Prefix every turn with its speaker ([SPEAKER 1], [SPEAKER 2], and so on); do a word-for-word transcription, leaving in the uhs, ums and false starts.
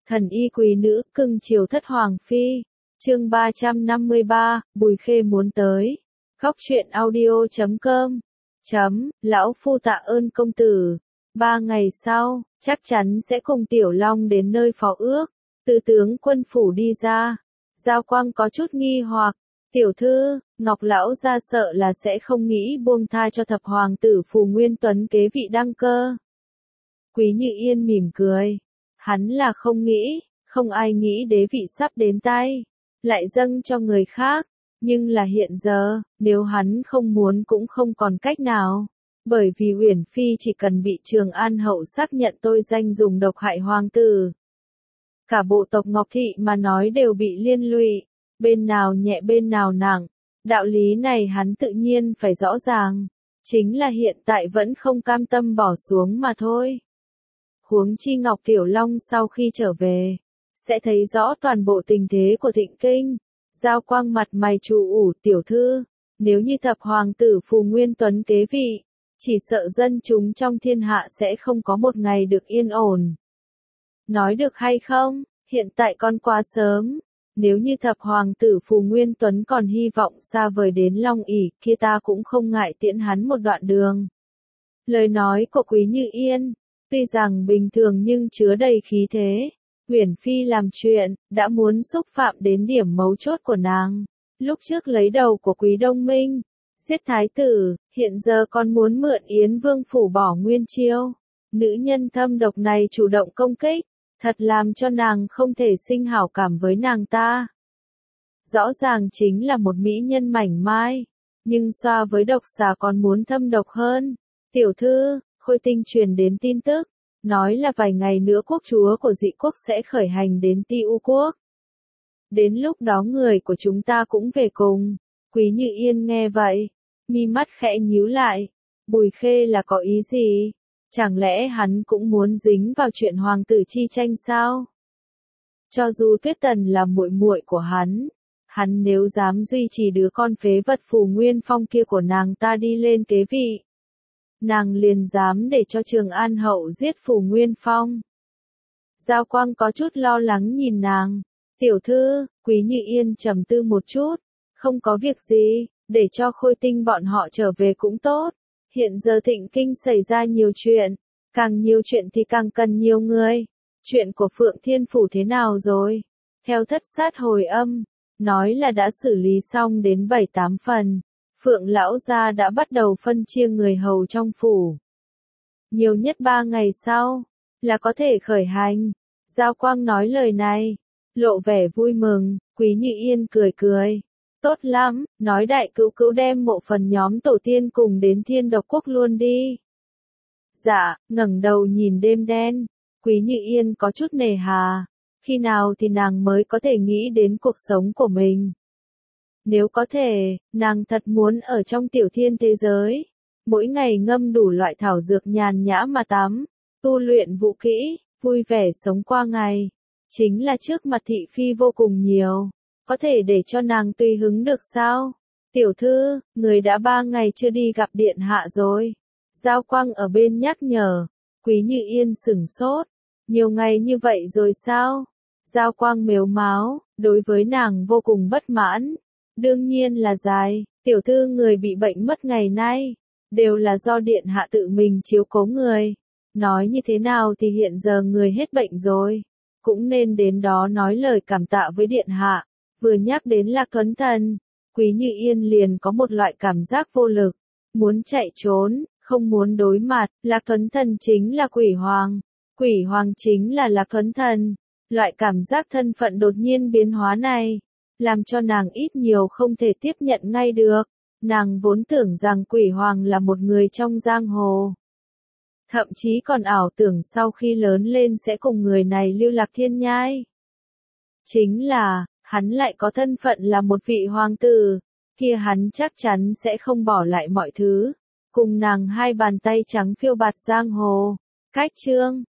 [SPEAKER 1] Thần y quý nữ, cưng chiều thất hoàng phi. Chương ba trăm năm mươi ba, Bùi Khê muốn tới. Góc truyện audio chấm com. Chấm, lão phu tạ ơn công tử. Ba ngày sau, chắc chắn sẽ cùng Tiểu Long đến nơi phó ước. Từ tướng quân phủ đi ra. Giao Quang có chút nghi hoặc. Tiểu thư, Ngọc lão gia sợ là sẽ không nghĩ buông tha cho thập hoàng tử Phù Nguyên Tuấn kế vị đăng cơ. Quý Như Yên mỉm cười. Hắn là không nghĩ, không ai nghĩ đế vị sắp đến tay, lại dâng cho người khác, nhưng là hiện giờ, nếu hắn không muốn cũng không còn cách nào, bởi vì Uyển Phi chỉ cần bị Trường An hậu xác nhận tội danh dùng độc hại hoàng tử. Cả bộ tộc Ngọc Thị mà nói đều bị liên lụy, bên nào nhẹ bên nào nặng, đạo lý này hắn tự nhiên phải rõ ràng, chính là hiện tại vẫn không cam tâm bỏ xuống mà thôi. Huống chi Ngọc Tiểu Long sau khi trở về, sẽ thấy rõ toàn bộ tình thế của Thịnh Kinh. Giao Quang mặt mày trù ủ, tiểu thư, nếu như thập hoàng tử Phù Nguyên Tuấn kế vị, chỉ sợ dân chúng trong thiên hạ sẽ không có một ngày được yên ổn. Nói được hay không, hiện tại còn quá sớm, nếu như thập hoàng tử Phù Nguyên Tuấn còn hy vọng xa vời đến Long ỷ kia ta cũng không ngại tiễn hắn một đoạn đường. Lời nói của Quý Như Yên, tuy rằng bình thường nhưng chứa đầy khí thế. Uyển Phi làm chuyện, đã muốn xúc phạm đến điểm mấu chốt của nàng. Lúc trước lấy đầu của Quý Đông Minh, giết thái tử, hiện giờ còn muốn mượn Yến Vương phủ bỏ Nguyên Chiêu. Nữ nhân thâm độc này chủ động công kích, thật làm cho nàng không thể sinh hảo cảm với nàng ta. Rõ ràng chính là một mỹ nhân mảnh mai, nhưng so với độc xà còn muốn thâm độc hơn. Tiểu thư, Khôi Tinh truyền đến tin tức, nói là vài ngày nữa quốc chúa của dị quốc sẽ khởi hành đến Ti U quốc. Đến lúc đó người của chúng ta cũng về cùng. Quý Như Yên nghe vậy, mi mắt khẽ nhíu lại. Bùi Khê là có ý gì? Chẳng lẽ hắn cũng muốn dính vào chuyện hoàng tử chi tranh sao? Cho dù Tuyết Tần là muội muội của hắn, hắn nếu dám duy trì đứa con phế vật Phù Nguyên Phong kia của nàng ta đi lên kế vị, nàng liền dám để cho Trường An hậu giết Phù Nguyên Phong. Giao Quang có chút lo lắng nhìn nàng. Tiểu thư, Quý Như Yên trầm tư một chút. Không có việc gì, để cho Khôi Tinh bọn họ trở về cũng tốt. Hiện giờ Thịnh Kinh xảy ra nhiều chuyện. Càng nhiều chuyện thì càng cần nhiều người. Chuyện của Phượng Thiên Phủ thế nào rồi? Theo thất sát hồi âm, nói là đã xử lý xong đến bảy tám phần. Phượng lão gia đã bắt đầu phân chia người hầu trong phủ. Nhiều nhất ba ngày sau, là có thể khởi hành. Giao Quang nói lời này, lộ vẻ vui mừng. Quý Như Yên cười cười. Tốt lắm, nói đại cữu cữu đem mộ phần nhóm tổ tiên cùng đến Thiên Độc Quốc luôn đi. Dạ, ngẩng đầu nhìn đêm đen, Quý Như Yên có chút nề hà. Khi nào thì nàng mới có thể nghĩ đến cuộc sống của mình? Nếu có thể, nàng thật muốn ở trong tiểu thiên thế giới, mỗi ngày ngâm đủ loại thảo dược nhàn nhã mà tắm, tu luyện vũ kỹ, vui vẻ sống qua ngày. Chính là trước mặt thị phi vô cùng nhiều, có thể để cho nàng tùy hứng được sao? Tiểu thư, người đã ba ngày chưa đi gặp điện hạ rồi. Giao Quang ở bên nhắc nhở. Quý Như Yên sửng sốt. Nhiều ngày như vậy rồi sao? Giao Quang mếu máo, đối với nàng vô cùng bất mãn. Đương nhiên là dài, tiểu thư người bị bệnh mất ngày nay, đều là do điện hạ tự mình chiếu cố người. Nói như thế nào thì hiện giờ người hết bệnh rồi, cũng nên đến đó nói lời cảm tạ với điện hạ. Vừa nhắc đến Lạc Thuấn Thần, Quý Như Yên liền có một loại cảm giác vô lực, muốn chạy trốn, không muốn đối mặt. Lạc Thuấn Thần chính là Quỷ Hoàng, Quỷ Hoàng chính là Lạc Thuấn Thần. Loại cảm giác thân phận đột nhiên biến hóa này, làm cho nàng ít nhiều không thể tiếp nhận ngay được. Nàng vốn tưởng rằng Quỷ Hoàng là một người trong giang hồ, thậm chí còn ảo tưởng sau khi lớn lên sẽ cùng người này lưu lạc thiên nhai. Chính là, hắn lại có thân phận là một vị hoàng tử, kia hắn chắc chắn sẽ không bỏ lại mọi thứ, cùng nàng hai bàn tay trắng phiêu bạt giang hồ. Cách chương